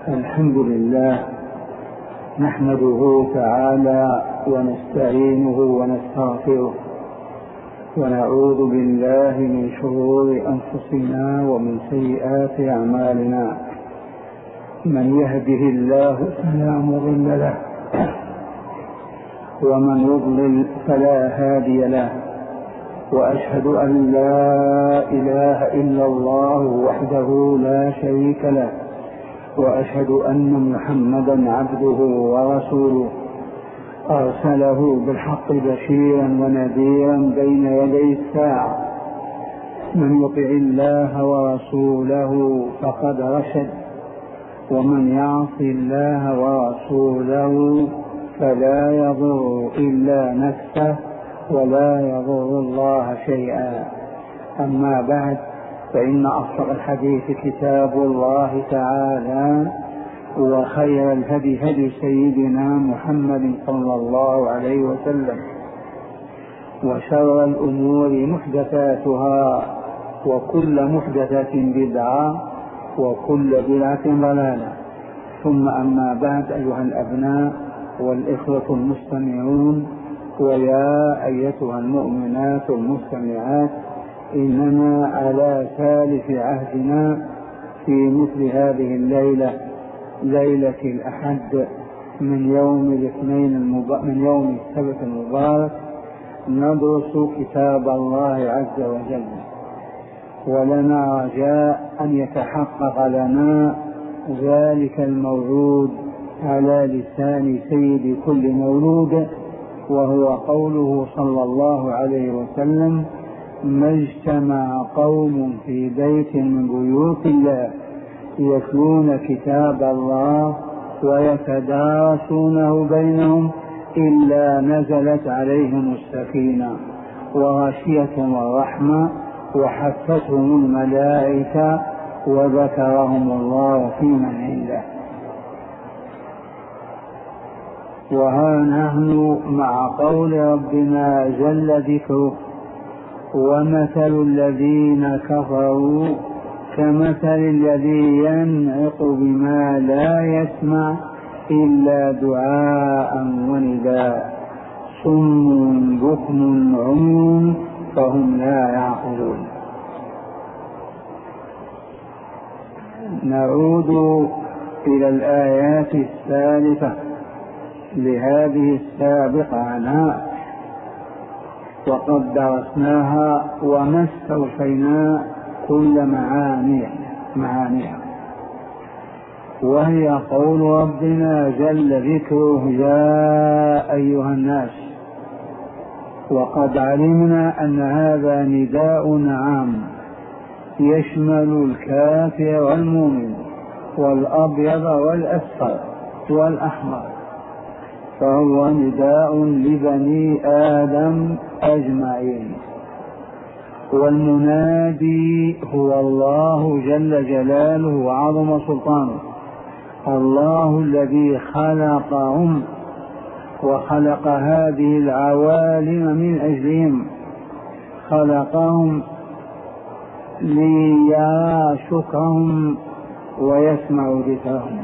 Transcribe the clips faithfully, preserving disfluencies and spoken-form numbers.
الحمد لله نحمده تعالى ونستعينه ونستغفره ونعوذ بالله من شرور أنفسنا ومن سيئات أعمالنا. من يهده الله فلا مضل له ومن يضلل فلا هادي له، وأشهد أن لا إله إلا الله وحده لا شريك له، وأشهد أن محمدا عبده ورسوله أرسله بالحق بشيرا ونذيرا بين يدي الساعة. من يطع الله ورسوله فقد رشد، ومن يعص الله ورسوله فلا يضر إلا نفسه ولا يضر الله شيئا. أما بعد، فإن أصدق الحديث كتاب الله تعالى، وخير الهدي هدي سيدنا محمد صلى الله عليه وسلم، وشر الأمور محدثاتها، وكل محدثة بدعة، وكل بدعة ضلالة. ثم أما بعد، أيها الأبناء والإخوة المستمعون، ويا أيتها المؤمنات المستمعات، إننا على ثالث عهدنا في مثل هذه الليلة، ليلة الأحد من يوم الاثنين المب... من يوم السبت المبارك، ندرس كتاب الله عز وجل، ولنا رجاء أن يتحقق لنا ذلك الموعود على لسان سيد كل مولود، وهو قوله صلى الله عليه وسلم: ما اجتمع قوم في بيت من بيوت الله يتلون كتاب الله ويتدارسونه بينهم إلا نزلت عليهم السكينة وغشيتهم الرحمة وحفتهم الملائكة وذكرهم الله في من عنده. وها نحن مع قول ربنا جل ذكره: ومثل الذين كفروا كمثل الذي ينعق بما لا يسمع إلا دعاء ونداء، صم بكم عمي فهم لا يعقلون. نعود إلى الآيات الثالثة لهذه السابقة عنها، وقد درسناها وما استوفينا كل معانيها معانيها وهي قول ربنا جل ذكره: يا أيها الناس. وقد علمنا أن هذا نداء عام يشمل الكافر والمؤمن والأبيض والأصفر والأحمر، فهو نداء لبني آدم أجمعين. والمنادي هو الله جل جلاله وعظم سلطانه، الله الذي خلقهم وخلق هذه العوالم من أجلهم، خلقهم ليرى شكرهم ويسمع ذكرهم.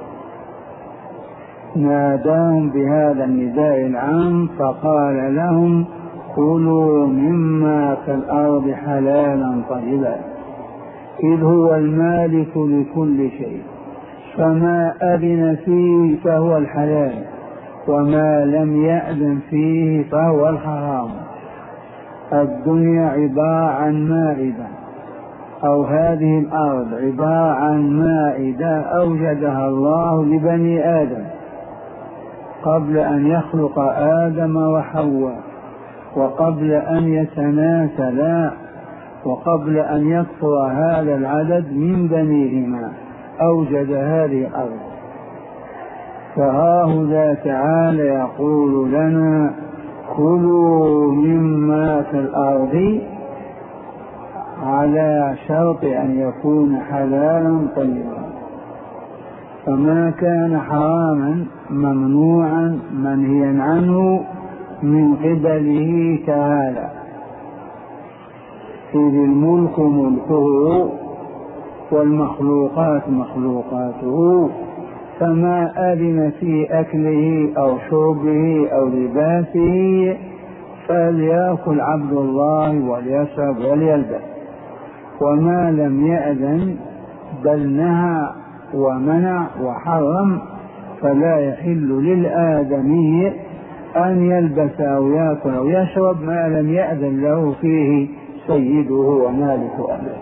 ناداهم بهذا النداء العام فقال لهم: كلوا مما في الأرض حلالا طيبا، إذ هو المالك لكل شيء، فما أذن فيه فهو الحلال، وما لم يأذن فيه فهو الحرام. الدنيا عبارة عن مائدة، أو هذه الأرض عبارة عن مائدة أوجدها الله لبني آدم قبل أن يخلق آدم وحواء، وقبل أن يتناسلا، وقبل أن يكثر هذا العدد من بنيهما، أوجد هذه الأرض. فهاهذا تعالى يقول لنا: كلوا مما في الأرض، على شرط أن يكون حلالا طيبا. فما كان حراما ممنوعا منهيا عنه من قبله تعالى، إذ الملك ملكه والمخلوقات مخلوقاته، فما أذن في أكله أو شربه أو لباسه فليأكل عبد الله وليشرب وليلبس. وما لم يأذن بل نهى ومنع وحرم فلا يحل للآدمي أن يلبس أو يأكل أو يشرب ما لم يأذن له فيه سيده ومالك أهله،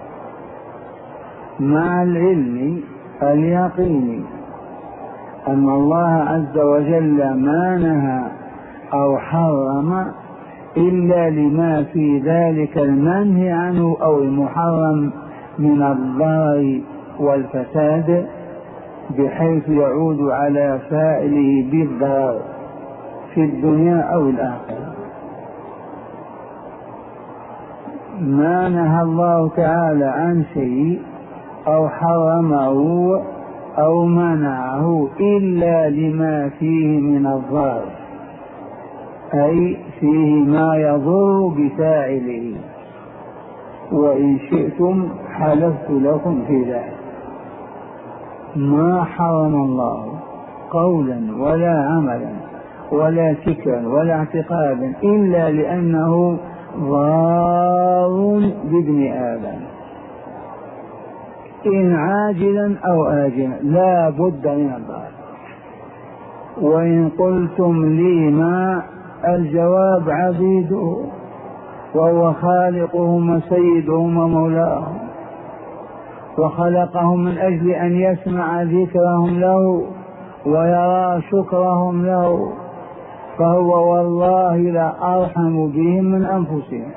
مع العلم اليقين أن الله عز وجل ما نهى أو حرم إلا لما في ذلك المنهي عنه أو المحرم من الضرر والفساد بحيث يعود على فاعله بالضرر في الدنيا أو الآخرة. ما نهى الله تعالى عن شيء أو حرمه أو منعه إلا لما فيه من الضرر، أي فيه ما يضر بفاعله، وإن شئتم حلفت لكم في ذلك. ما حرم الله قولا ولا عملا ولا فكرا ولا اعتقادا إلا لأنه ضار بابن آدم إن عاجلا أو آجلا لا بد من الضرر. وإن قلتم لي ما الجواب عبيده وهو خالقهم وسيدهم ومولاهم وخلقهم من أجل أن يسمع ذكرهم له ويرى شكرهم له، فهو والله لا أرحم بهم من أنفسهم.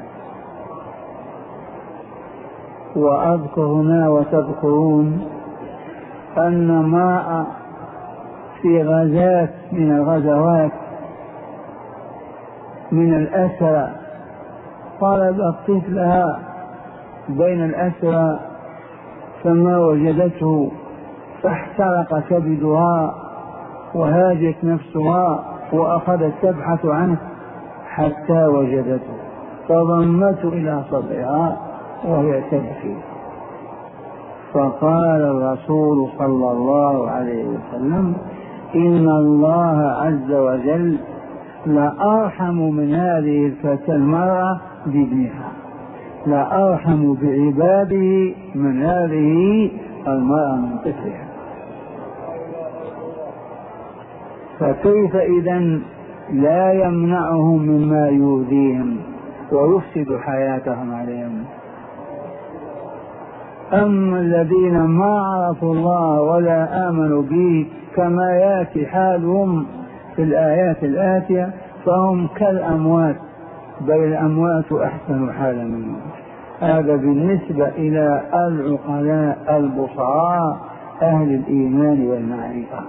وأذكر هنا وتذكرون أن ماء في غزاة من الغزوات من الأسرى طلبت طفلها بين الأسرى فما وجدته فاحترق كبدها وهاجت نفسها وأخذت تبحث عنه حتى وجدته فضمته إلى صدرها وهي تبكي. فقال الرسول صلى الله عليه وسلم إن الله عز وجل لأرحم من هذه الفتاة المرأة بابنها، لأرحم بعباده من هذه المرأة من طفلها. فكيف إذن لا يمنعهم مما يؤذيهم ويفسد حياتهم عليهم؟ أما الذين ما عرفوا الله ولا آمنوا به كما يأتي حالهم في الآيات الآتية فهم كالأموات، بل الأموات أحسن حالا منهم. هذا بالنسبة إلى العقلاء البصراء أهل الإيمان والمعرفة.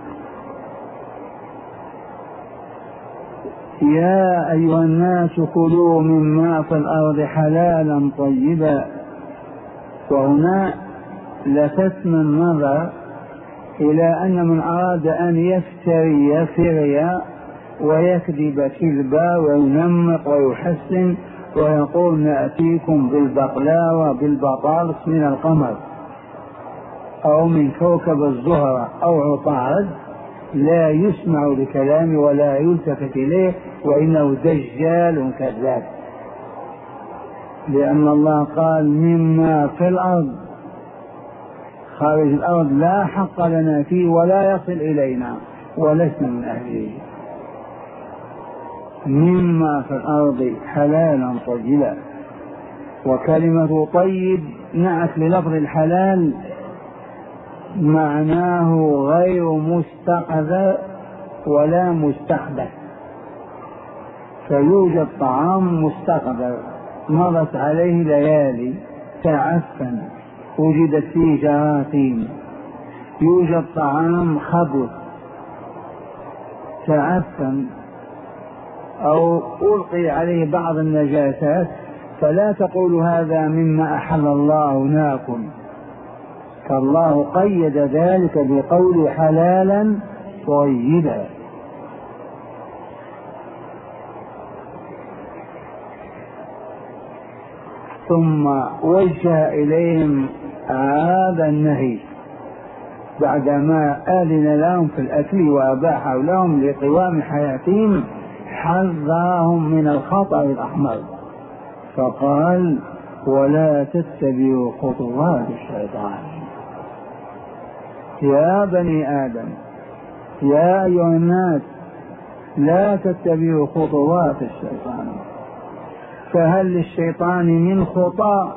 يا أيها الناس كلوا مما في الأرض حلالا طيبا. وهنا لفتنا النظر إلى أن من أراد أن يفتري فريا ويكذب كذبا وينمق ويحسن ويقول نأتيكم بالبقلاوة بالبطارس من القمر أو من كوكب الزهرة أو عطارد لا يسمع لكلامه ولا يلتفت إليه وإنه دجال كذاب، لأن الله قال مما في الأرض، خارج الأرض لا حق لنا فيه ولا يصل إلينا ولسنا من أهله. مما في الأرض حلالا طيبا، وكلمة طيب نعت للفظ الحلال معناه غير مستقذر ولا مستخبث. فيوجد طعام مستقذر مضت عليه ليالي تعفن وجدت فيه جراثيم، يوجد طعام خبث تعفن أو ألقي عليه بعض النجاسات، فلا تقول هذا مما أحل الله ناكل، فالله قيد ذلك بقول حلالا طيبا. ثم وجه إليهم هذا النهي بعدما آذن لهم في الأكل وأباح لهم لقوام حياتهم حذرهم من الخطأ الأحمر، فقال ولا تتبعوا خطوات الشيطان. يا بني آدم، يا أيها الناس، لا تتبعوا خطوات الشيطان. فهل للشيطان من خطى؟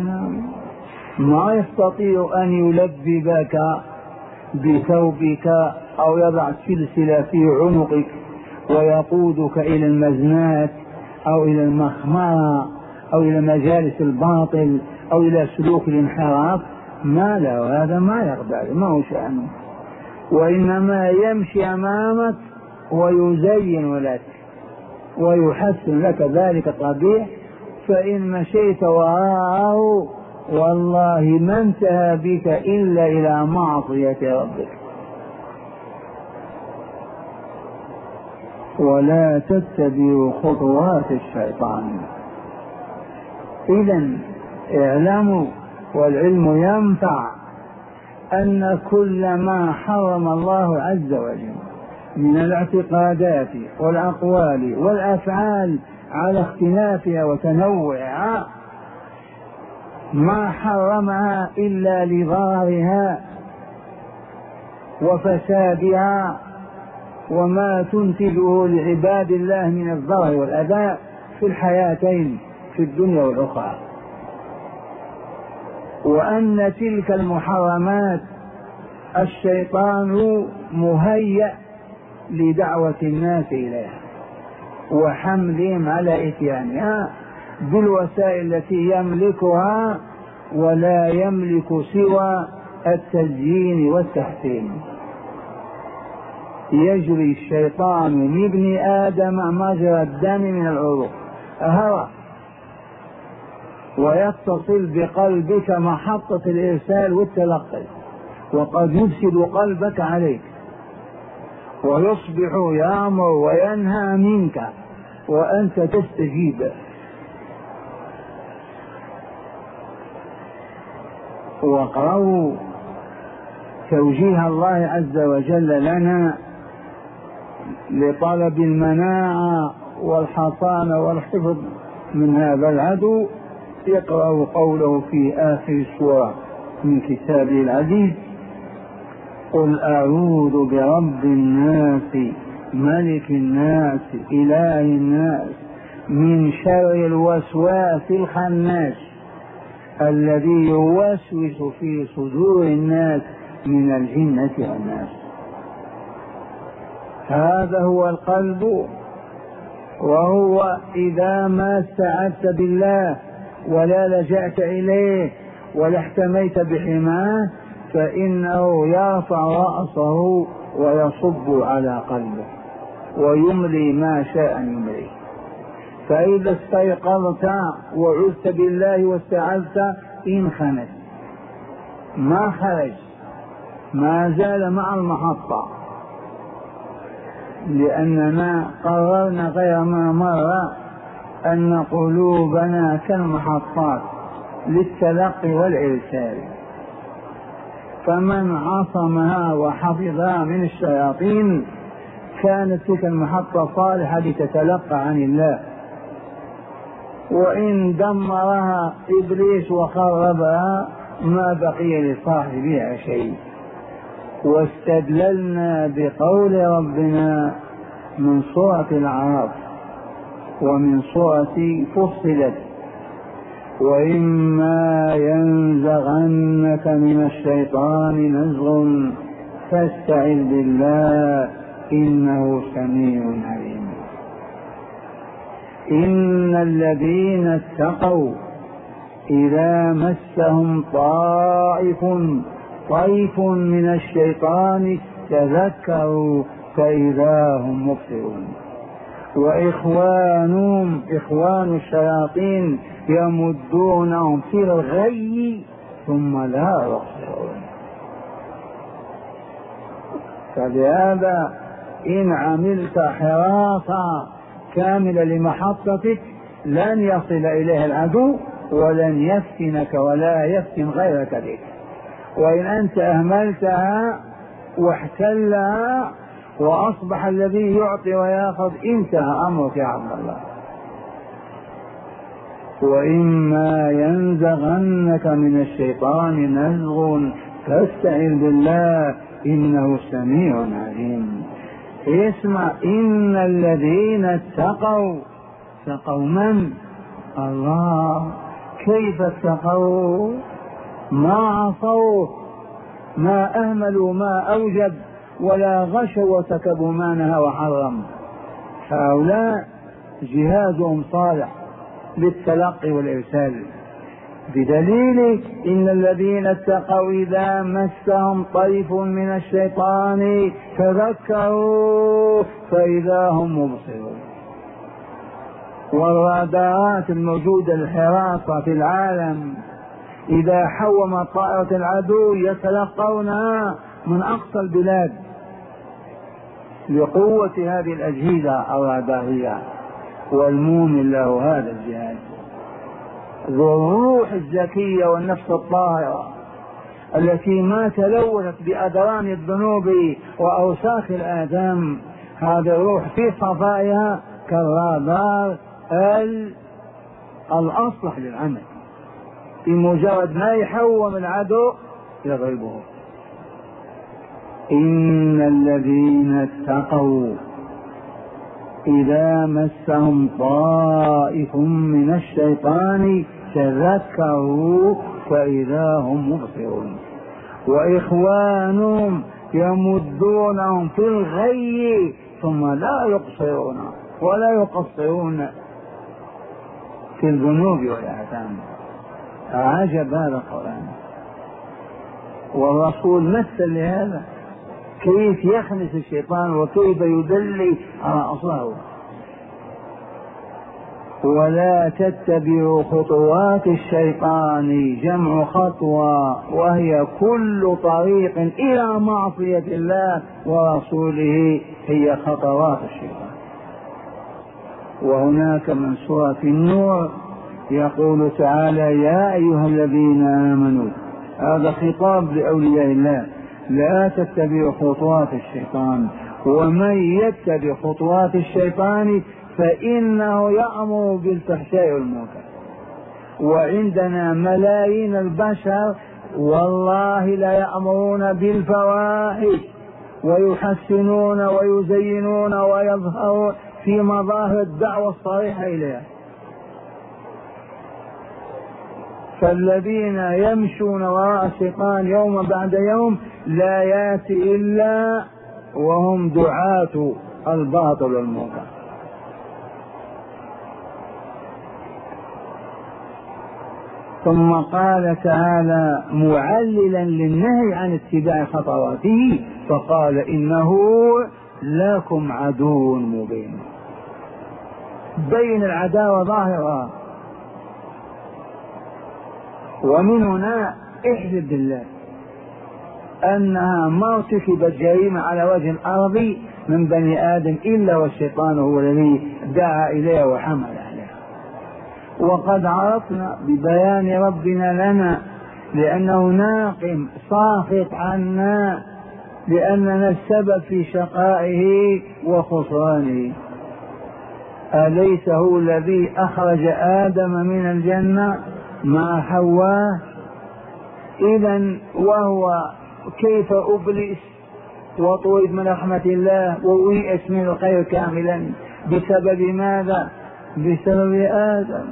ما يستطيع أن يلببك بثوبك أو يضع سلسلة في عنقك ويقودك إلى المزنات أو إلى المخمرة أو إلى مجالس الباطل أو إلى سلوك الانحراف. ما له، هذا ما يقبل، ما هو شأنه، وإنما يمشي أمامك ويزين لك ويحسن لك ذلك القبيح، فإن مشيت وراءه والله ما انتهى بك إلا إلى معصية ربك. ولا تتبعوا خطوات الشيطان. إذن اعلموا، والعلم ينفع، أن كل ما حرم الله عز وجل من الاعتقادات والأقوال والأفعال على اختلافها وتنوعها ما حرمها إلا لضررها وفسادها وما تنتجه لعباد الله من الضرر والأذى في الحياتين، في الدنيا والأخرى، وأن تلك المحرمات الشيطان مهيأ لدعوة الناس إليها وحملهم على إتيانها بالوسائل التي يملكها، ولا يملك سوى التزيين والتحسين. يجري الشيطان من ابن آدم مجرى الدم من العروق هوى، ويتصل بقلبك محطة الإرسال والتلقي، وقد يفسد قلبك عليك ويصبح يأمر وينهى منك وأنت تستجيب. واقرأوا توجيه الله عز وجل لنا لطلب المناعة والحصانة والحفظ من هذا العدو. يقرأ قوله في آخر السورة من كتابه العزيز: قل أعوذ برب الناس ملك الناس إله الناس من شر الوسواس الخناس الذي يوسوس في صدور الناس من الجنة والناس. هذا هو القلب، وهو إذا ما استعذت بالله ولا لجأت إليه ولا احتميت بحماه فإنه يرفع رأسه ويصب على قلبه ويملي ما شاء أن يملي. فإذا استيقظت وعذت بالله واستعذت انخنت، ما خرج، ما زال مع المحطة، لأننا قررنا غير ما مر أن قلوبنا كالمحطات للتلقي والإرسال، فمن عصمها وحفظها من الشياطين كانت تلك المحطة صالحة لتتلقى عن الله، وإن دمرها إبليس وخربها ما بقي لصاحبها شيء. واستدللنا بقول ربنا من سورة الأعراف ومن سورة فصلت: وإما ينزغنك من الشيطان نزغ فاستعذ بالله إنه سميع عليم. إن الذين اتقوا إذا مسهم طائف طيف من الشيطان تذكروا فإذا هم مبصرون، وإخوانهم إخوان الشياطين يمدونهم في الغي ثم لا يبصرون. فلهذا إن عملت حراسة كاملة لمحطتك لن يصل إليها العدو ولن يفتنك ولا يفتن غيرك بك، وإن أنت أهملتها واحتلها وأصبح الذي يعطي ويأخذ، انتهى أمرك يا عبد الله. وإما ينزغنك من الشيطان نزغ فاستعذ بالله إنه سميع عليم. اسمع، إن الذين اتقوا اتقوا من؟ الله. كيف اتقوا؟ ما عصوا، ما أهملوا ما أوجب، ولا غشوا وسكبوا ما نهى وحرم. هؤلاء جهادهم صالح بالتلقي والإرسال، بدليل إن الذين اتقوا إذا مسهم طيف من الشيطان تذكروا فإذا هم مبصرون. والرادارات الموجودة الحراسة في العالم إذا حوم طائرة العدو يتلقونها من أقصى البلاد لقوة هذه الأجهزة الرادارية. والمؤمن له هذا الجهاز ذو الروح الزكية والنفس الطاهرة التي ما تلوثت بأدران الذنوب وأوساخ الآدم. هذا الروح في صفائها كالرادار الأصلح للعمل، بمجرد ما يحوم العدو يضربه. إن الذين اتقوا إذا مسهم طائف من الشيطان تذكروا فإذا هم مبصرون. وإخوانهم يمدونهم في الغي ثم لا يقصرون ولا يقصرون في الذنوب والآثام. عجب هذا القرآن. والرسول مثل لهذا كيف يخنس الشيطان وكيف يدلي على أصله. ولا تتبعوا خطوات الشيطان، جمع خطوة، وهي كل طريق إلى معصية الله ورسوله هي خطوات الشيطان. وهناك من سورة النور يقول تعالى: يا أيها الذين آمنوا، هذا خطاب لأولياء الله، لا تتبعوا خطوات الشيطان، ومن يتبع خطوات الشيطان فإنه يأمر بالفحشاء والمنكر. وعندنا ملايين البشر والله لا يأمرون بالفواحش ويحسنون ويزينون ويظهرون في مظاهر الدعوة الصريحة إليها. فالذين يمشون وراء الشيطان يوم بعد يوم لا يأتي إلا وهم دعاة الباطل والمنكر. ثم قال تعالى معللا للنهي عن اتباع خطواته فقال: إنه لكم عدو مبين. بين العداوة ظاهرة. ومن هنا احلف بالله أنها ما ارتكبت جريمة على وجه الأرض من بني آدم إلا والشيطان هو الذي دعا إليها وحمل عليها. وقد عرفنا ببيان ربنا لنا لأنه ناقم ساخط عنا لأننا السبب في شقائه وخسرانه. أليس هو الذي أخرج آدم من الجنة مع حواء؟ إذن وهو كيف أبلس وطرد من رحمة الله ويئس من الخير كاملا بسبب ماذا؟ بسبب آدم.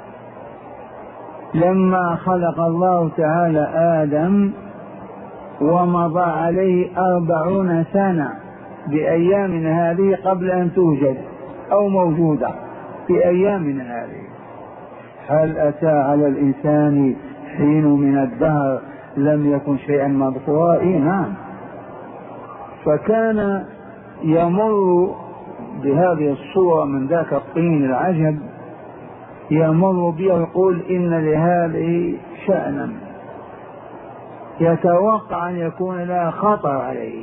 لما خلق الله تعالى آدم ومضى عليه أربعون سنة بأيامنا هذه قبل أن توجد أو موجودة بأيامنا هذه، هل أتى على الإنسان حين من الدهر لم يكن شيئا مذكورا؟ نعم. فكان يمر بهذه الصورة من ذاك الطين العجب، يمر بها ويقول إن لهذه شأنا يتوقع أن يكون لها خطر عليه.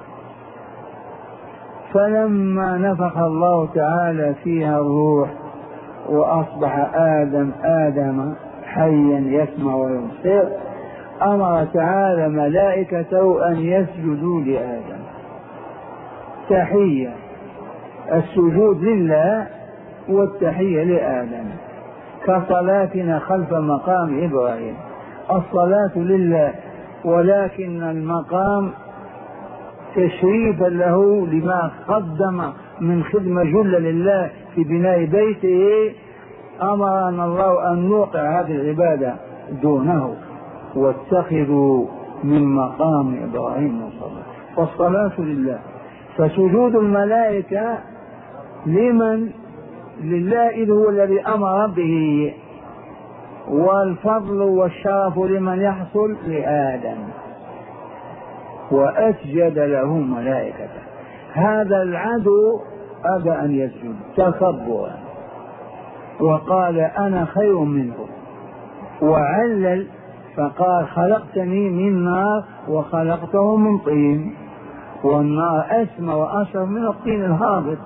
فلما نفخ الله تعالى فيها الروح وأصبح آدم آدم حيا يسمع ويبصر، أمر تعالى ملائكته أن يسجدوا لآدم. تحية، السجود لله والتحية لآدم، كصلاتنا خلف مقام إبراهيم. الصلاة لله، ولكن المقام تشريفا له لما قدم من خدمة جلة لله في بناء بيته، أمرنا الله أن نوقع هذه العبادة دونه، واتخذوا من مقام إبراهيم مصلى. فالصلاة لله. فسجود الملائكة لمن؟ لله، إذ هو الذي أمر به، والفضل والشرف لمن يحصل؟ لآدم. وأسجد له ملائكته. هذا العدو أبى أن يسجد تكبرا، وقال أنا خير منه، وعلل فقال خلقتني من نار وخلقته من طين، والنار أسمى وأشرف من الطين الهابط.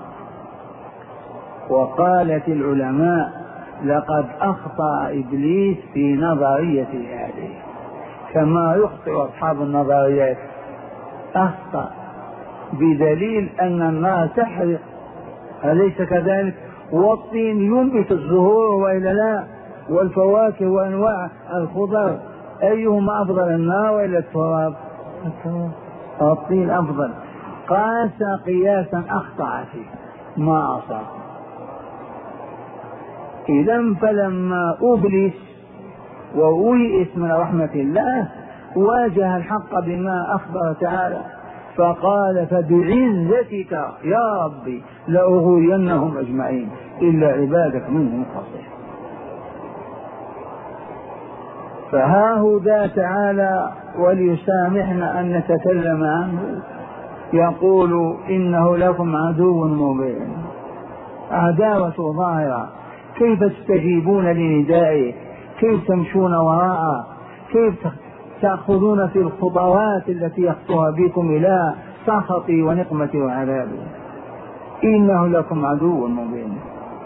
وقالت العلماء لقد أخطأ إبليس في نظريته هذه، كما يخطئ أصحاب النظريات، أخطأ بدليل أن النار تحرق، أليس كذلك؟ والطين ينبت الزهور وإلا لا، والفواكه وأنواع الخضر، أيهما أفضل، النار وإلا التراب؟ الطين أفضل. قاس قياسا أخطأ فيه ما أصاب. إذا فلما أبلس وويئس من رحمة الله واجه الحق بما أخبر تعالى، فقال فبعزتك يا ربي لأغوينهم أجمعين إلا عبادك منهم المخلصين. فها هو ذا تعالى، وليسامحنا أن نتكلم عنه، يقول إنه لكم عدو مبين، عداوة ظاهرة. كيف تستجيبون لندائه؟ كيف تمشون وراءه؟ كيف تأخذون في الخطوات التي يخطوها بكم إلى سخطي ونقمتي وعذابي؟ إنه لكم عدو مبين.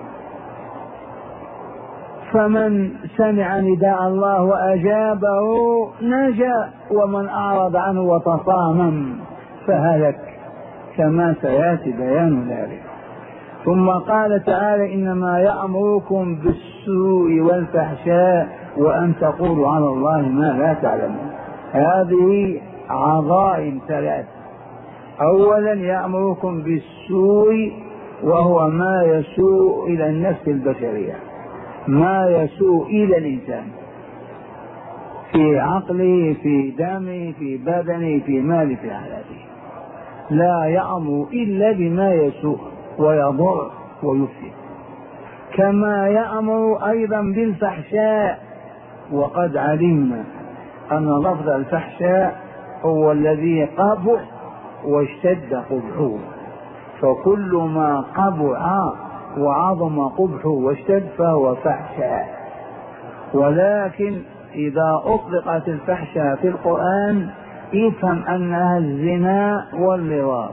فمن سمع نداء الله وأجابه نجا، ومن أعرض عنه وتصامم فهلك، كما سيأتي بيان ذلك. ثم قال تعالى إنما يأمركم بالسوء والفحشاء وأن تقولوا على الله ما لا تعلمون. هذه عظائم ثلاث. أولا يأمركم بالسوء، وهو ما يسوء إلى النفس البشرية، ما يسوء إلى الإنسان في عقله، في دمه، في بدنه، في ماله، في حياته. لا يأمر إلا بما يسوء ويضر ويفسد. كما يأمر أيضا بالفحشاء، وقد علمنا أن لفظ الفحشاء هو الذي قبح واشتد قبحه، فكل ما قبح وعظم قبحه واشتد فهو فحشاء. ولكن إذا أطلقت الفحشاء في القرآن افهم أنها الزنا واللواط،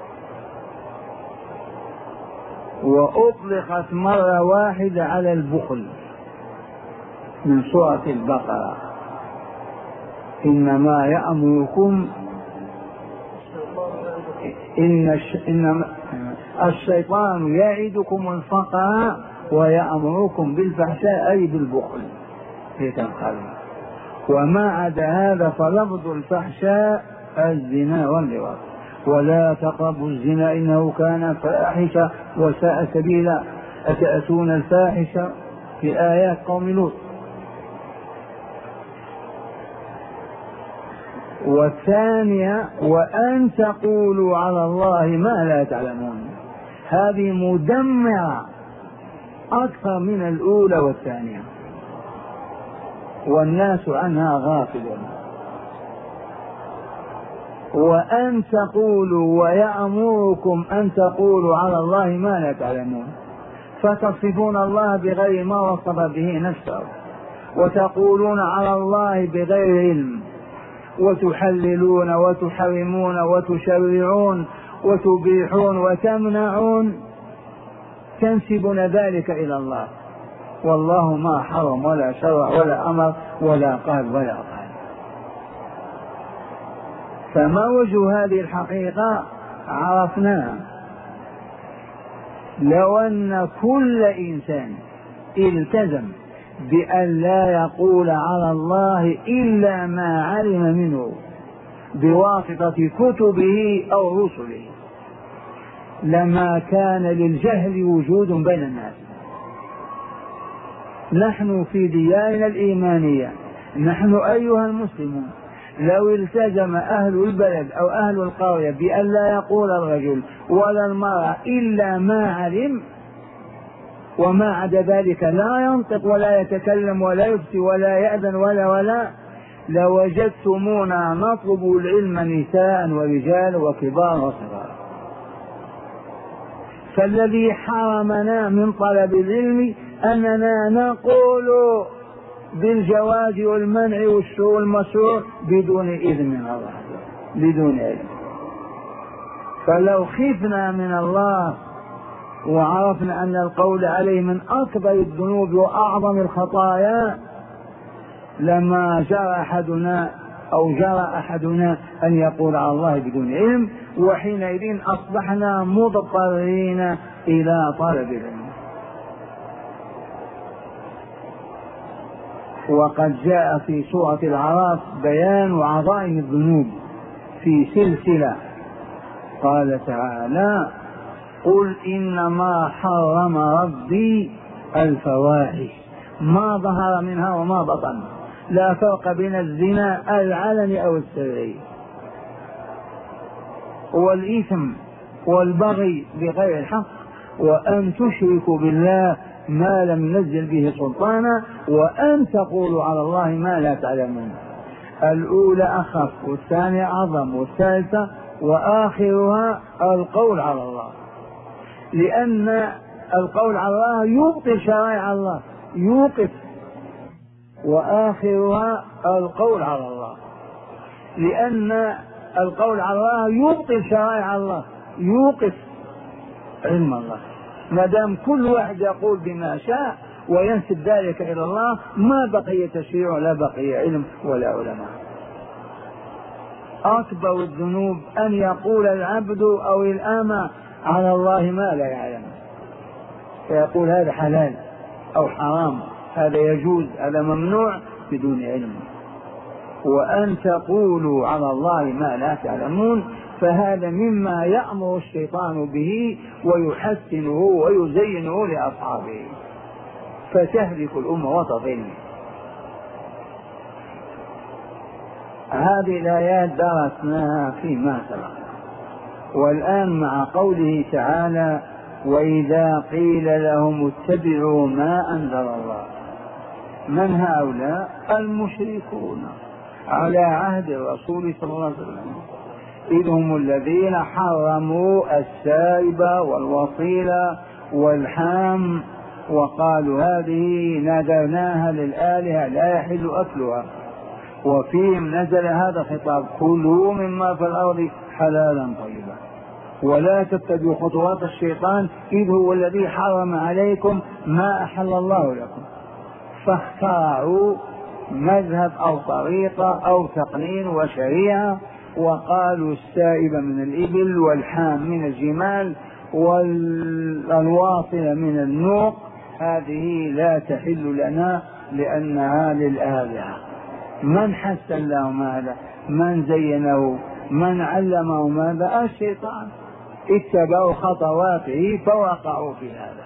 وأطلقت مرة واحدة على البخل من سورة البقرة، إنما يأمركم إن إنما الشيطان يعدكم الفقر ويأمركم بالفحشاء أي بالبخل في القلب. وما عدا هذا فلفظ الفحشاء الزنا واللواط. ولا تقربوا الزنا إنه كان فاحشة وساء سبيلا، أتأتون الفاحشة في آيات قوم لوط. والثانية وأن تقولوا على الله ما لا تعلمون، هذه مدمرة أكثر من الأولى والثانية، والناس عنها غافلون. وأن تقولوا ويأمركم أن تقولوا على الله ما لا تعلمون، فتصفون الله بغير ما وصف به نفسه، وتقولون على الله بغير علم، وتحللون وتحرمون وتشرعون وتبيحون وتمنعون، تنسبون ذلك إلى الله، والله ما حرم ولا شرع ولا أمر ولا قال ولا قال. فما وجه هذه الحقيقة؟ عرفناها. لو أن كل إنسان التزم بأن لا يقول على الله إلا ما علم منه بواسطة كتبه أو رسله لما كان للجهل وجود بين الناس. نحن في دياننا الإيمانية، نحن أيها المسلمون لو التزم أهل البلد أو أهل القرية بأن لا يقول الرجل ولا المرأة إلا ما علم، وما عدا ذلك لا ينطق ولا يتكلم ولا يفتي ولا يأذن ولا ولا لوجدتمونا نطلب العلم نساء ورجال وكبار وصغار. فالذي حرمنا من طلب العلم أننا نقول بالجواز والمنع والشروع المشروع بدون إذن من الله، بدون علم. فلو خفنا من الله وعرفنا أن القول عليه من أكبر الذنوب وأعظم الخطايا لما جرى أحدنا أو جرى أحدنا أن يقول على الله بدون علم، وحينئذ أصبحنا مضطرين إلى طلب العلم. وقد جاء في سورة الأعراف بيان عظائم الذنوب في سلسلة. قال تعالى: قل إنما حرم ربي الفواحش ما ظهر منها وما بطن، لا فرق بين الزنا العلني أو السري، والإثم والبغي بغير الحق، وأن تشركوا بالله ما لم ينزل به سلطانا، وأن تقولوا على الله ما لا تعلمون. الأولى أخف والثانية أعظم والثالثة وآخرها القول على الله، لأن القول على الله يبطل شرائع الله يوقف، وآخرها القول على الله، لأن القول على الله يبطل شرائع الله يوقف علم الله. ما دام كل واحد يقول بما شاء وينسب ذلك إلى الله ما بقي تشريع ولا بقي علم ولا علماء. أكبر الذنوب أن يقول العبد أو الأمة على الله ما لا يعلم، فيقول هذا حلال أو حرام، هذا يجوز هذا ممنوع بدون علم. وأن تقولوا على الله ما لا تعلمون، فهذا مما يأمر الشيطان به ويحسنه ويزينه لأصحابه، فتهلك الأمة وتضل. هذه الآيات درسناها فيما سبق. والآن مع قوله تعالى: وإذا قيل لهم اتبعوا ما أنزل الله. من هؤلاء؟ المشركون على عهد الرسول صلى الله عليه وسلم، إذ هم الذين حرموا السائب والوصيلة والحام، وقالوا هذه نذرناها للآلهة لا يحل أكلها، وفيهم نزل هذا الخطاب: كلوا مما في الأرض حلالا طيبا ولا تتبعوا خطوات الشيطان إذ هو الذي حرم عليكم ما أحل الله لكم. فاختاروا مذهب أو طريقة أو تقنين وشريعة، وقالوا السائب من الإبل والحام من الجمال والواصل من النوق هذه لا تحل لنا لأنها للآلهة. من حسن لهم هذا؟ من زينه؟ من علمه ماذا؟ الشيطان. اتبعوا خطواته فوقعوا في هذا.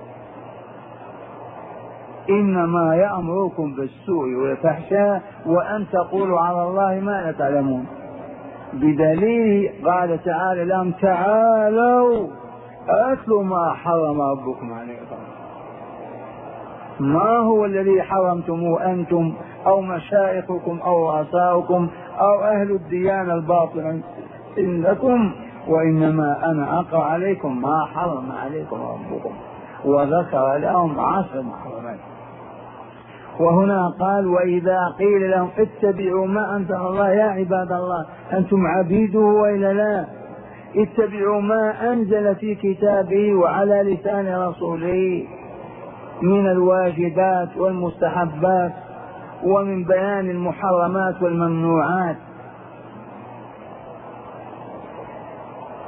إنما يأمركم بالسوء والفحشاء وأن تقولوا على الله ما لا تعلمون. بدليل قال تعالى لهم: تعالوا أتلوا ما حرم ربكم عليكم. ما هو الذي حرمتموه أنتم أو مشايخكم أو رؤساؤكم أو أهل الديانة الباطلة إنكم، وإنما أنا أقرأ عليكم ما حرم عليكم ربكم، وذكر لهم عشر محرمات. وهنا قال: وإذا قيل لهم اتبعوا ما أنزل الله. يا عباد الله أنتم عبيده وإلا لا؟ اتبعوا ما أنزل في كتابه وعلى لسان رسوله من الواجبات والمستحبات ومن بيان المحرمات والممنوعات.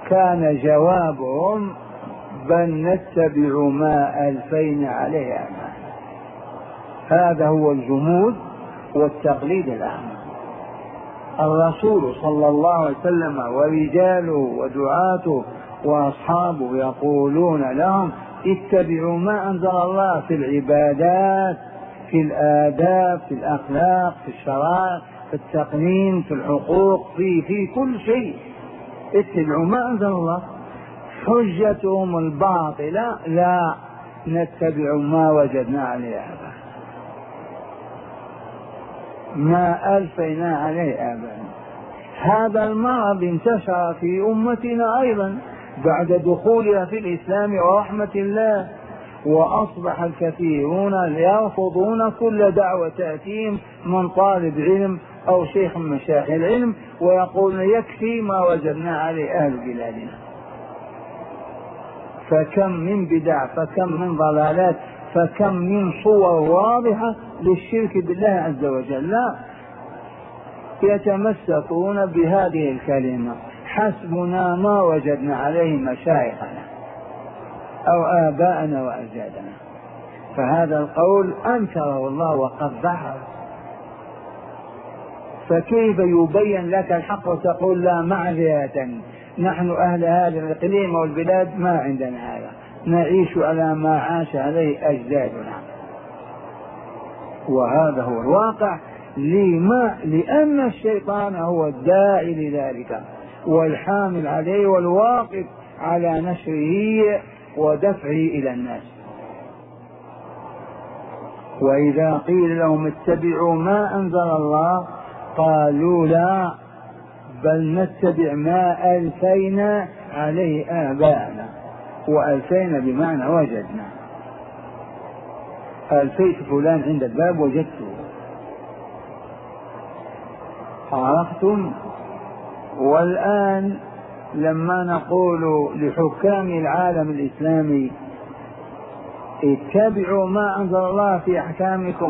كان جوابهم بل نتبع ما ألفينا عليه آباءنا. هذا هو الجمود والتقليد الأعمى. الرسول صلى الله عليه وسلم ورجاله ودعاته وأصحابه يقولون لهم اتبعوا ما أنزل الله في العبادات، في الآداب، في الأخلاق، في الشرائع، في التقنين، في الحقوق، في في كل شيء اتبعوا ما أنزل الله. حجتهم الباطلة لا نتبع ما وجدنا عليه آباءنا، ما ألفينا عليه آباءنا. هذا المرض انتشر في أمتنا أيضا بعد دخولها في الإسلام ورحمة الله، وأصبح الكثيرون يرفضون كل دعوة تأتيهم من طالب علم أو شيخ من مشايخ العلم ويقولون يكفي ما وجدنا عليه أهل بلادنا. فكم من بدع، فكم من ضلالات، فكم من صور واضحة للشرك بالله عز وجل. لا يتمسكون بهذه الكلمة حسبنا ما وجدنا عليه مشايخنا أو آباءنا وأجدادنا. فهذا القول أنكره الله وقبحه. فكيف يبين لك الحق وتقول لا معذرة، نحن أهل هذا الإقليم والبلاد ما عندنا هذا، نعيش على ما عاش عليه أجدادنا. وهذا هو الواقع. لما؟ لأن الشيطان هو الداعي لذلك والحامل عليه والواقف على نشره ودفعه إلى الناس. وإذا قيل لهم اتبعوا ما أنزل الله قالوا لا بل نتبع ما ألفينا عليه آباءنا. وألفينا بمعنى وجدنا. ألفيت فلان عند الباب وجدته. عرفتم؟ والآن لما نقول لحكام العالم الإسلامي اتبعوا ما أنزل الله في أحكامكم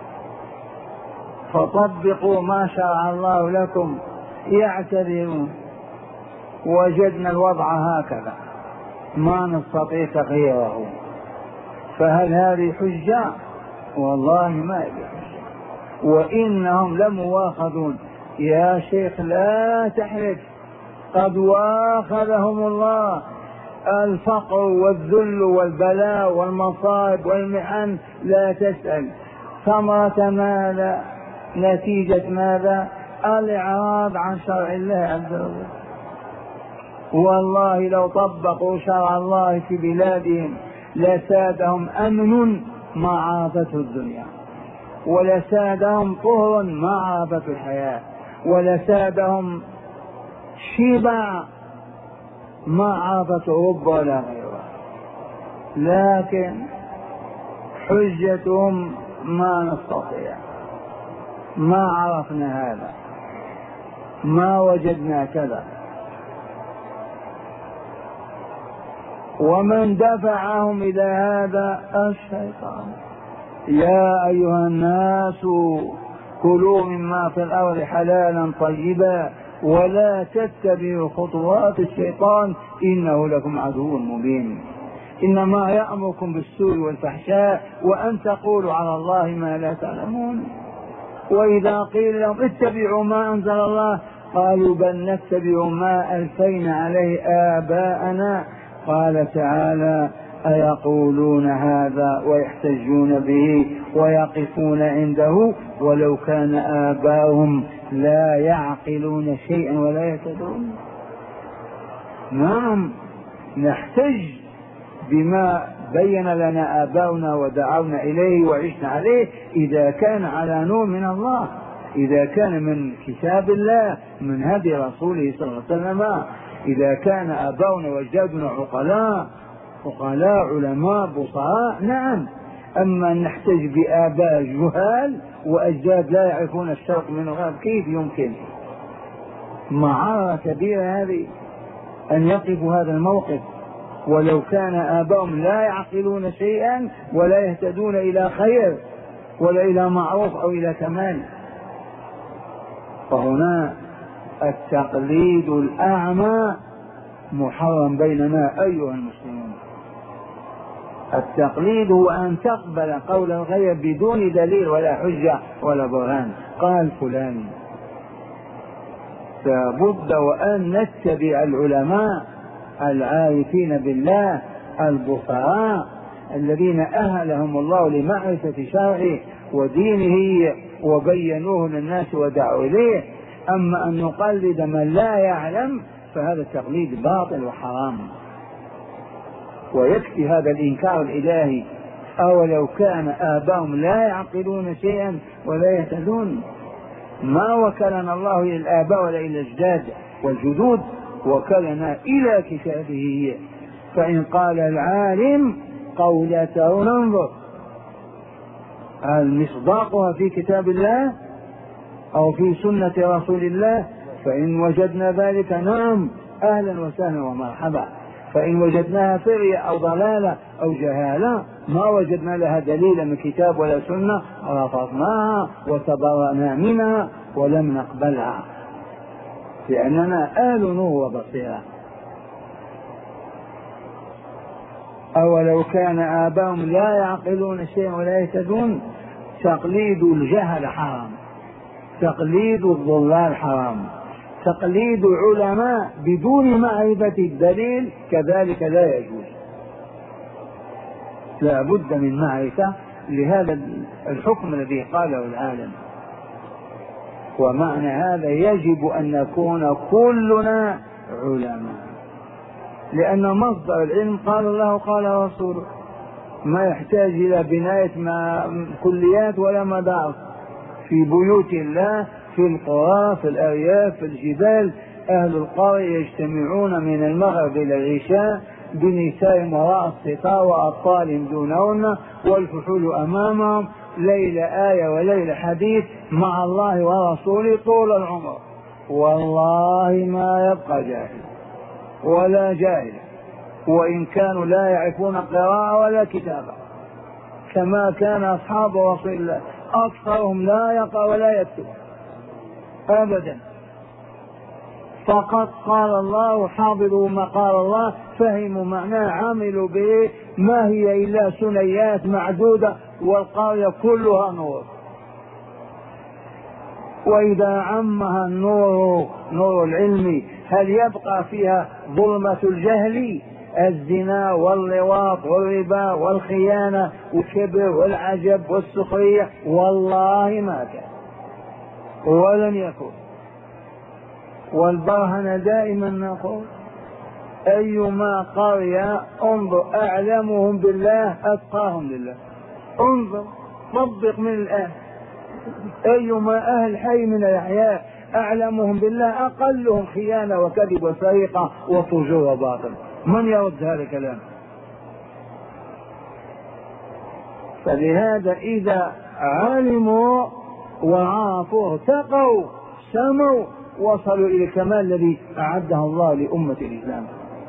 فطبقوا ما شرع الله لكم، يعتذرون وجدنا الوضع هكذا ما نستطيع تغييره. فهل هذه حجة؟ والله ما هي حجة، وإنهم لمواخذون. يا شيخ لا تحلف، قد واخذهم الله. الفقر والذل والبلاء والمصائب والمحن لا تسأل ثمرة ماذا؟ نتيجة ماذا؟ الإعراض عن شرع الله عز وجل. والله لو طبقوا شرع الله في بلادهم لسادهم أمن ما عرفته الدنيا، ولسادهم طهر ما عرفته الحياة، ولسادهم شبع ما عرفته أوروبا ولا غيرها. لكن حجتهم ما نستطيع، ما عرفنا هذا، ما وجدنا كذا. ومن دفعهم إلى هذا الشيطان. يا أيها الناس كلوا مما في الأرض حلالا طيبا ولا تتبعوا خطوات الشيطان إنه لكم عدو مبين. إنما يأمركم بالسوء والفحشاء وأن تقولوا على الله ما لا تعلمون. وإذا قيل لهم اتبعوا ما أنزل الله قالوا بل نتبع ما ألفينا عليه آباءنا. قال تعالى أيقولون هذا ويحتجون به ويقفون عنده ولو كان آباؤهم لا يعقلون شيئا ولا يهتدون. نعم نحتج بما بين لنا آباؤنا ودعونا إليه وعشنا عليه إذا كان على نور من الله، إذا كان من كتاب الله من هدي رسوله صلى الله عليه وسلم، إذا كان آباؤنا وأجدادنا عقلاء عقلاء علماء بصراء. نعم. أما نحتج بآباء جهال وأجداد لا يعرفون الشرق من الغرب كيف يمكن؟ معارة كبيرة هذه أن يقفوا هذا الموقف ولو كان آباؤهم لا يعقلون شيئا ولا يهتدون إلى خير ولا إلى معروف أو إلى كمال. فهنا التقليد الأعمى محرم بيننا أيها المسلمون. التقليد هو أن تقبل قول الغير بدون دليل ولا حجة ولا برهان. قال فلان، لابد وأن نتبع العلماء العارفين بالله البصراء الذين أهلهم الله لمعرفة شرعه ودينه وبينوه للناس ودعوا إليه. أما أن نقلد من لا يعلم فهذا التقليد باطل وحرام. ويكفي هذا الإنكار الإلهي: أولو كان آباؤهم لا يعقلون شيئا ولا يهتدون. ما وكلنا الله إلى الآباء ولا إلى الأجداد والجدود، وكلنا إلى كتابه. فإن قال العالم قولته ننظر هل مصداقها في كتاب الله أو في سنة رسول الله، فإن وجدنا ذلك نعم أهلا وسهلا ومرحبا. فإن وجدناها فرية أو ضلالة أو جهالة ما وجدنا لها دليلا من كتاب ولا سنة رفضناها وتبرأنا منها ولم نقبلها، لأننا آل نور وبصيرة. أولو كان آباؤهم لا يعقلون شيئا ولا يهتدون. تقليد الجهل حرام، تقليد الضلال حرام، تقليد علماء بدون معرفة الدليل كذلك لا يجوز. لا بد من معرفة لهذا الحكم الذي قاله العالم. ومعنى هذا يجب أن نكون كلنا علماء، لأن مصدر العلم قال الله قال رسوله، ما يحتاج إلى بناية كليات ولا مدارس. في بيوت الله، في القرى، في الأرياف، في الجبال، أهل القرية يجتمعون من المغرب إلى العشاء بنساء وراء الستار وأطفال دونهن والفحول أمامهم، ليل آية وليل حديث مع الله ورسوله طول العمر. والله ما يبقى جاهل ولا جاهل، وإن كانوا لا يعرفون قراءة ولا كتابة، كما كان أصحاب رسول الله أكثرهم لا يقرأ ولا يكتب أبدا. فقط قال الله حافظوا ما قال الله، فهموا معناه، عملوا به، ما هي إلا ثنيات معدودة والقرية كلها نور. وإذا عمها النور نور العلم هل يبقى فيها ظلمة الجهل؟ الزنا واللواط والربا والخيانة والكبر والعجب والسخرية والله ما كان ولن يكون. والبرهن دائما نقول أيما قرية انظر أعلمهم بالله أتقاهم لله. انظر طبق من الآن، أيما أهل حي من الأحياء أعلمهم بالله أقلهم خيانة وكذب وسرقة وفجور وباطل. من يرد هذا الكلام؟ فلهذا إذا علموا وعرفوا ارتقوا سموا وصلوا إلى الكمال الذي أعده الله لأمة الإسلام.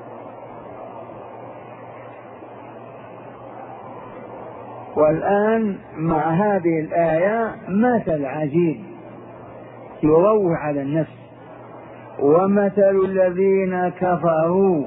والآن مع هذه الآية مثل عجيب يروع على النفس: ومثل الذين كفروا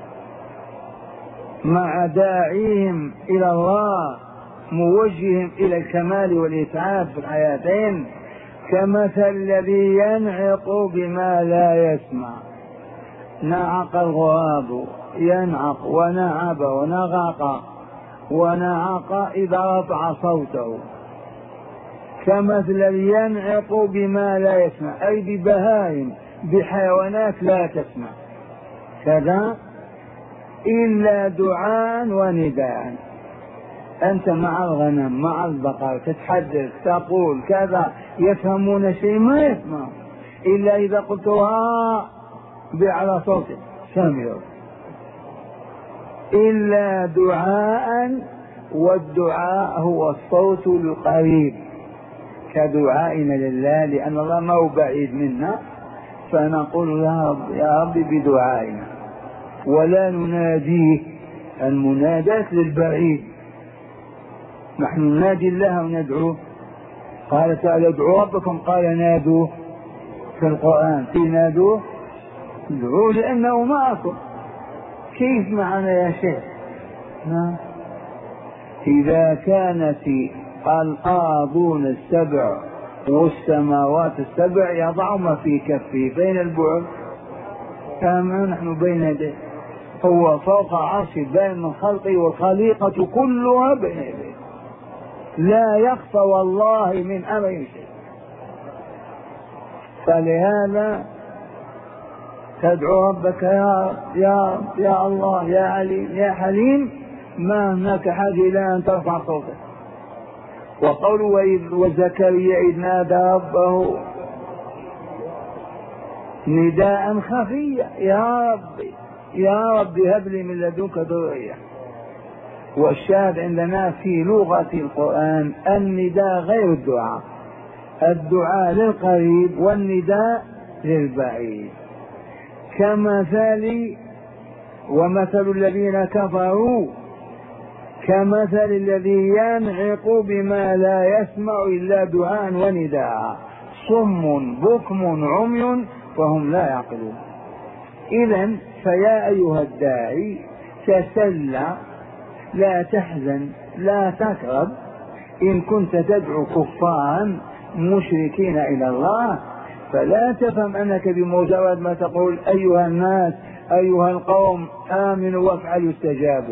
مع داعيهم إلى الله موجههم إلى الكمال والإسعاد في الحياتين كمثل الذي ينعق بما لا يسمع. نعق الغراب ينعق ونعب ونغق ونعق إذا رفع صوته، كمثل الذي ينعق بما لا يسمع، أي ببهائم بحيوانات لا تسمع، كذا إلا دعاء ونداء. أنت مع الغنم مع البقر تتحدث تقول كذا، يفهمون شيء ما يسمع إلا إذا قلت ها بأعلى صوتك سمعوا، إلا دعاء، والدعاء هو الصوت القريب كدعائنا لله، لأن الله ما هو بعيد منا، فنقول يا رب يا رب بدعائنا ولا نناديه. المناداة للبعيد، نحن ننادي الله وندعوه. قال تعالى ادعوا ربكم، قال نادوه في القرآن، في نادوه ادعوه لأنه معكم كيف معنا يا شيخ؟ نعم. إذا كانت الأرضون السبع والسماوات السبع يضعهما في كفه بين البعد، كما نحن بين يديه، هو فوق عرش بين من خلقه والخليقة كلها بين يديه، لا يخفى والله من أمر شيء. فلهذا تدعو ربك يا يا يا الله يا عليم يا حليم، ما هناك حاجة إلى أن ترفع صوتك. وقوله وزكريا إذ نادى ربه نداء خفيا يا ربي يا ربي هب لي من لدنك ذرية. والشاهد عندنا في لغة القرآن النداء غير الدعاء، الدعاء للقريب والنداء للبعيد. كمثل ومثل الذين كفروا كمثل الذي ينعق بما لا يسمع إلا دعاء ونداء صم بكم عمي فهم لا يعقلون. إذن فيا أيها الداعي تسلى، لا تحزن لا تكرب. إن كنت تدعو كفارا مشركين إلى الله فلا تفهم أنك بمجرد ما تقول أيها الناس أيها القوم آمنوا وافعلوا استجابوا،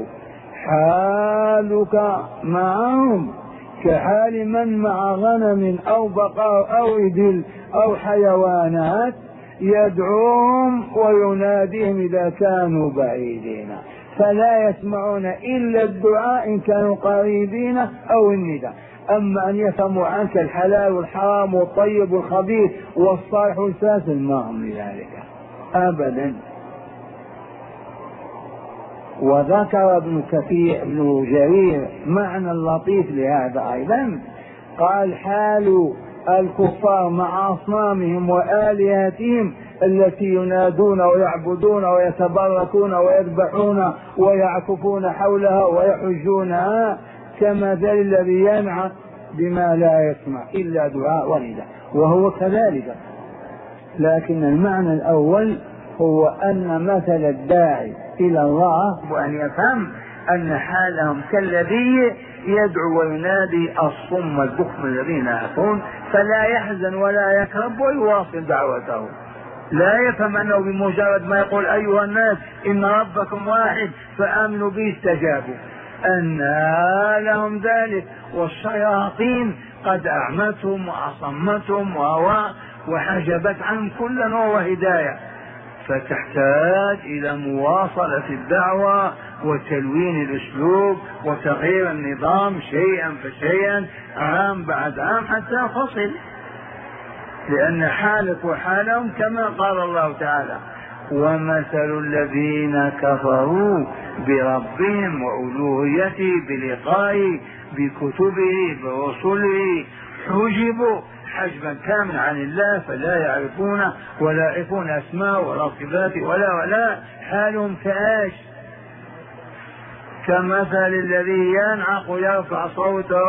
حالك معهم كحال من مع غنم أو بقر أو إبل أو حيوانات يدعوهم ويناديهم إذا كانوا بعيدين، فلا يسمعون إلا الدعاء إن كانوا قريبين أو النداء. أما أن يفهموا عنك الحلال والحرام والطيب والخبيث والصالح والفاسد ما هم لذلك أبدا. وذكر ابن كثير ابن جرير معنى لطيف لهذا أيضا، قال حال الكفار مع أصنامهم وآلهتهم التي ينادون ويعبدون ويتبركون ويذبحون ويعكفون حولها ويحجونها كمثل الذي ينعق بما لا يسمع إلا دعاء ونداء، وهو كذلك. لكن المعنى الأول هو أن مثل الداعي إلى الله وأن يفهم أن حالهم كالذي يدعو وينادي الصم البكم الذين يعرفون، فلا يحزن ولا يكرب ويواصل دعوته. لا يفهم أنه بمجرد ما يقول أيها الناس إن ربكم واحد فآمنوا به استجابوا، أن لهم ذلك. والشياطين قد أعمتهم وأصمتهم وحجبت عنهم كل نور وهداية، فتحتاج إلى مواصلة الدعوة وتلوين الأسلوب وتغيير النظام شيئا فشيئا عام بعد عام حتى فصل، لأن حالك وحالهم كما قال الله تعالى ومثل الذين كفروا بربهم وألوهيته بلقائه بكتبه برسله حجبوا حجبا كاملا عن الله فلا يعرفونه ولا يعرفون أسماء ولا صفات ولا ولا حالهم كآش كمثل الذي ينعق يرفع صوته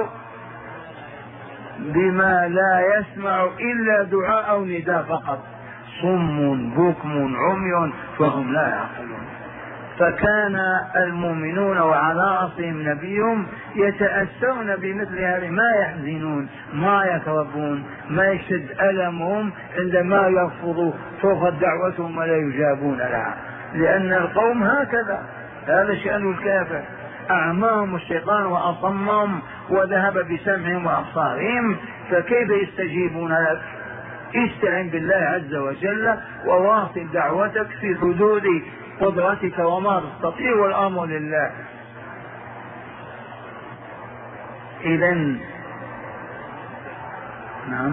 بما لا يسمع إلا دعاء أو نداء فقط صم بكم عمي فهم لا يعقلون. فكان المؤمنون وعلى رأسهم نبيهم يتأسون بمثل هذه، ما يحزنون ما يكربون ما يشد ألمهم عندما يرفضوا ترفض دعوتهم ولا يجابون لها، لأن القوم هكذا، هذا شأن الكافر، أعماهم الشيطان وأصمهم وذهب بسمعهم وأبصارهم، فكيف يستجيبون لك؟ استعن بالله عز وجل وواصل دعوتك في حدود قدرتك وما تستطيع والأمر لله. إذن نعم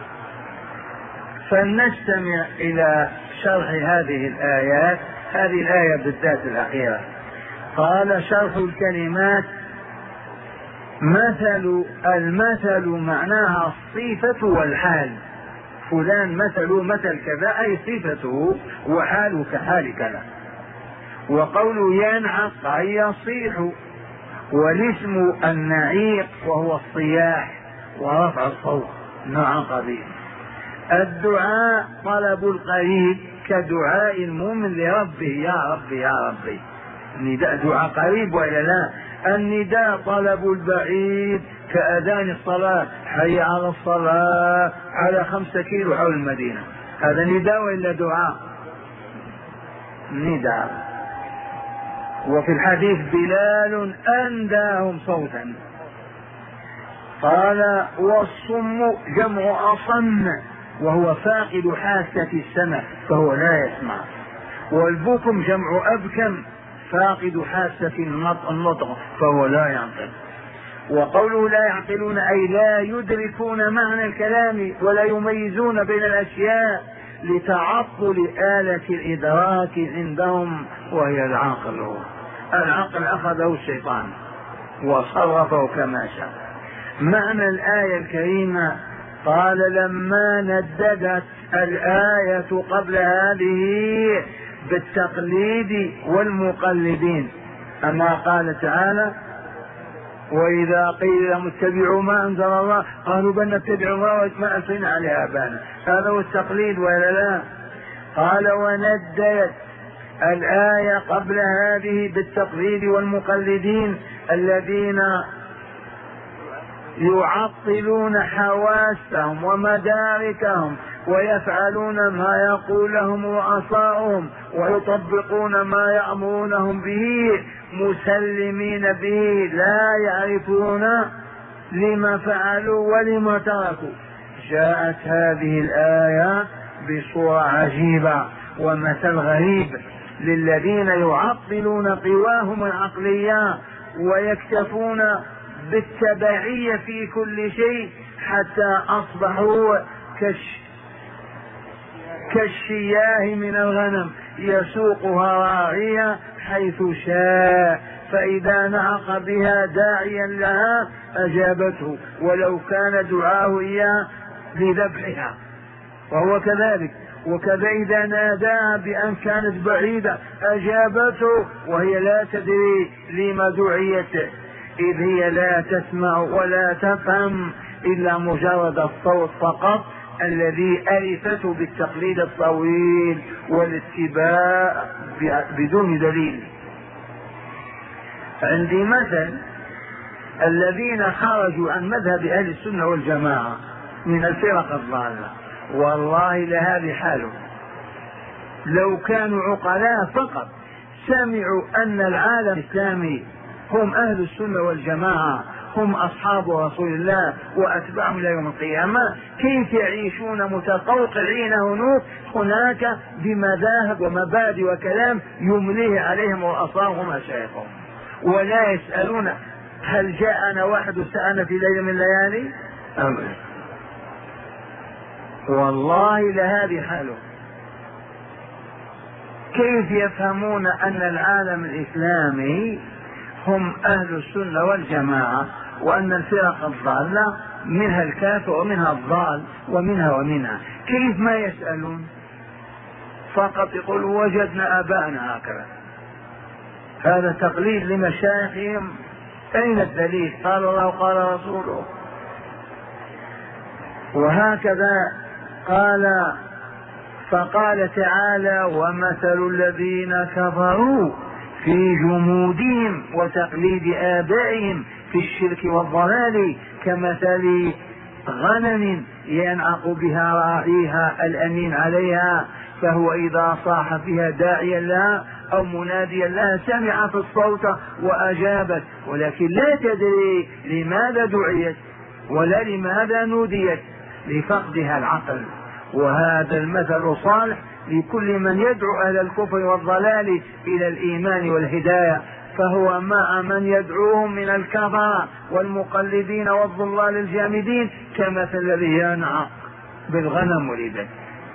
فلنستمع إلى شرح هذه الآيات، هذه الآية بالذات الأخيرة. قال شرح الكلمات مثل، المثل معناها الصفة والحال، فلان مثل مثل كذا أي صفته وحاله كحال كذا. وقوله ينعق أي يصيح، والاسم النعيق وهو الصياح ورفع الصوت نعق به. الدعاء طلب القريب كدعاء المؤمن لربه يا ربي يا ربي. نداء دعاء قريب وإلا لا؟ النداء طلب البعيد كأذان الصلاة، حي على الصلاة على خمسة كيلو حول المدينة، هذا نداء وإلا دعاء؟ نداء. وفي الحديث بلال أنداهم صوتا. قال والصم جمع أصم وهو فاقد حاسة السمع فهو لا يسمع، والبكم جمع أبكم فاقد حاسة النطق فهو لا ينطق. وقوله لا يعقلون أي لا يدركون معنى الكلام ولا يميزون بين الأشياء لتعطل آلة الإدراك عندهم وهي العقل. هو العقل أخذه الشيطان وصرفه كما شاء. معنى الآية الكريمة قال لما نددت الآية قبل هذه بالتقليد والمقلدين، أما قال تعالى وإذا قيل لهم اتبعوا ما أنزل الله قالوا بل نتبع ما ألفينا عليه آبانا، هذا هو التقليد ولا لا؟ قال ونددت الآية قبل هذه بالتقليد والمقلدين الذين يعطلون حواسهم ومداركهم ويفعلون ما يقول لهم رؤساؤهم ويطبقون ما يأمرونهم به مسلمين به لا يعرفون لما فعلوا ولما تركوا. جاءت هذه الآية بصورة عجيبة ومثل غريب للذين يعطلون قواهم العقلية ويكتفون بالتبعية في كل شيء حتى أصبحوا كش كالشياه من الغنم يسوقها راعية حيث شاء، فإذا نعق بها داعيا لها أجابته ولو كان دعاه إياه لذبحها، وهو كذلك. وكذا إذا ناداها بأن كانت بعيدة أجابته وهي لا تدري لما دعيت، إذ هي لا تسمع ولا تفهم إلا مجرد الصوت فقط الذي ألفته بالتقليد الطويل والاتباع بدون دليل. عندي مثل الذين خرجوا عن مذهب أهل السنة والجماعة من الفرق الضالة، والله لهذه حاله. لو كانوا عقلاء فقط سمعوا أن العالم الإسلامي هم أهل السنة والجماعة، هم أصحاب رسول الله وأتباعهم إلى يوم القيامة، كيف يعيشون متقوقعين هناك هناك بمذاهب ومبادئ وكلام يمليه عليهم رؤساءهم ومشايخهم، ولا يسألون هل جاءنا واحد سألنا في ليلة من الليالي؟ أمر. والله لهذه حاله. كيف يفهمون أن العالم الإسلامي هم أهل السنة والجماعة وأن الفرق الضالة منها الكافر ومنها الضال ومنها ومنها؟ كيف ما يسألون؟ فقط يقول وجدنا آباءنا هكذا. هذا تقليد لمشايخهم. أين الدليل؟ قال الله قال رسوله. وهكذا قال فقال تعالى ومثل الذين كفروا في جمودهم وتقليد آبائهم في الشرك والضلال كمثل غنم ينعق بها راعيها الأمين عليها، فهو إذا صاح فيها داعيا لها أو مناديا لها سمعت الصوت وأجابت، ولكن لا تدري لماذا دعيت ولا لماذا نوديت، لفقدها العقل. وهذا المثل صالح لكل من يدعو أهل الكفر والضلال إلى الإيمان والهداية، فهو مع من يدعوهم من الكفرة والمقلدين والضلال الجامدين كمثل الذي ينعق بالغنم والإبل.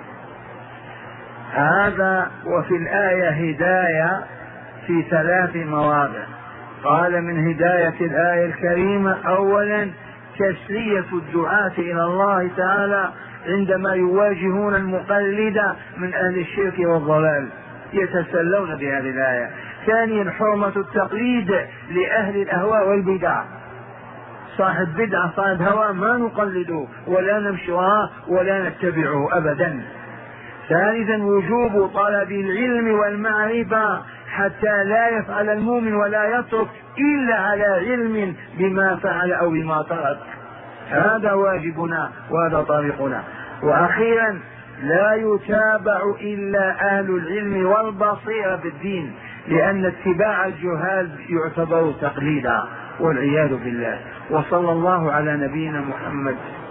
هذا. وفي الآية هداية في ثلاث مواضع. قال من هداية الآية الكريمة أولا تسلية الدعاة إلى الله تعالى عندما يواجهون المقلد من أهل الشرك والضلال، يتسلون بهذه الآية. ثانيا حرمة التقليد لأهل الأهواء والبدع، صاحب بدعة صاحب هوى ما نقلده ولا نمشي وراه ولا نتبعه أبدا. ثالثا وجوب طلب العلم والمعرفة حتى لا يفعل المؤمن ولا يترك إلا على علم بما فعل أو بما ترك، هذا واجبنا وهذا طريقنا. وأخيرا لا يتابع إلا أهل العلم والبصيرة بالدين، لأن اتباع الجهال يعتبر تقليدا والعياذ بالله. وصلى الله على نبينا محمد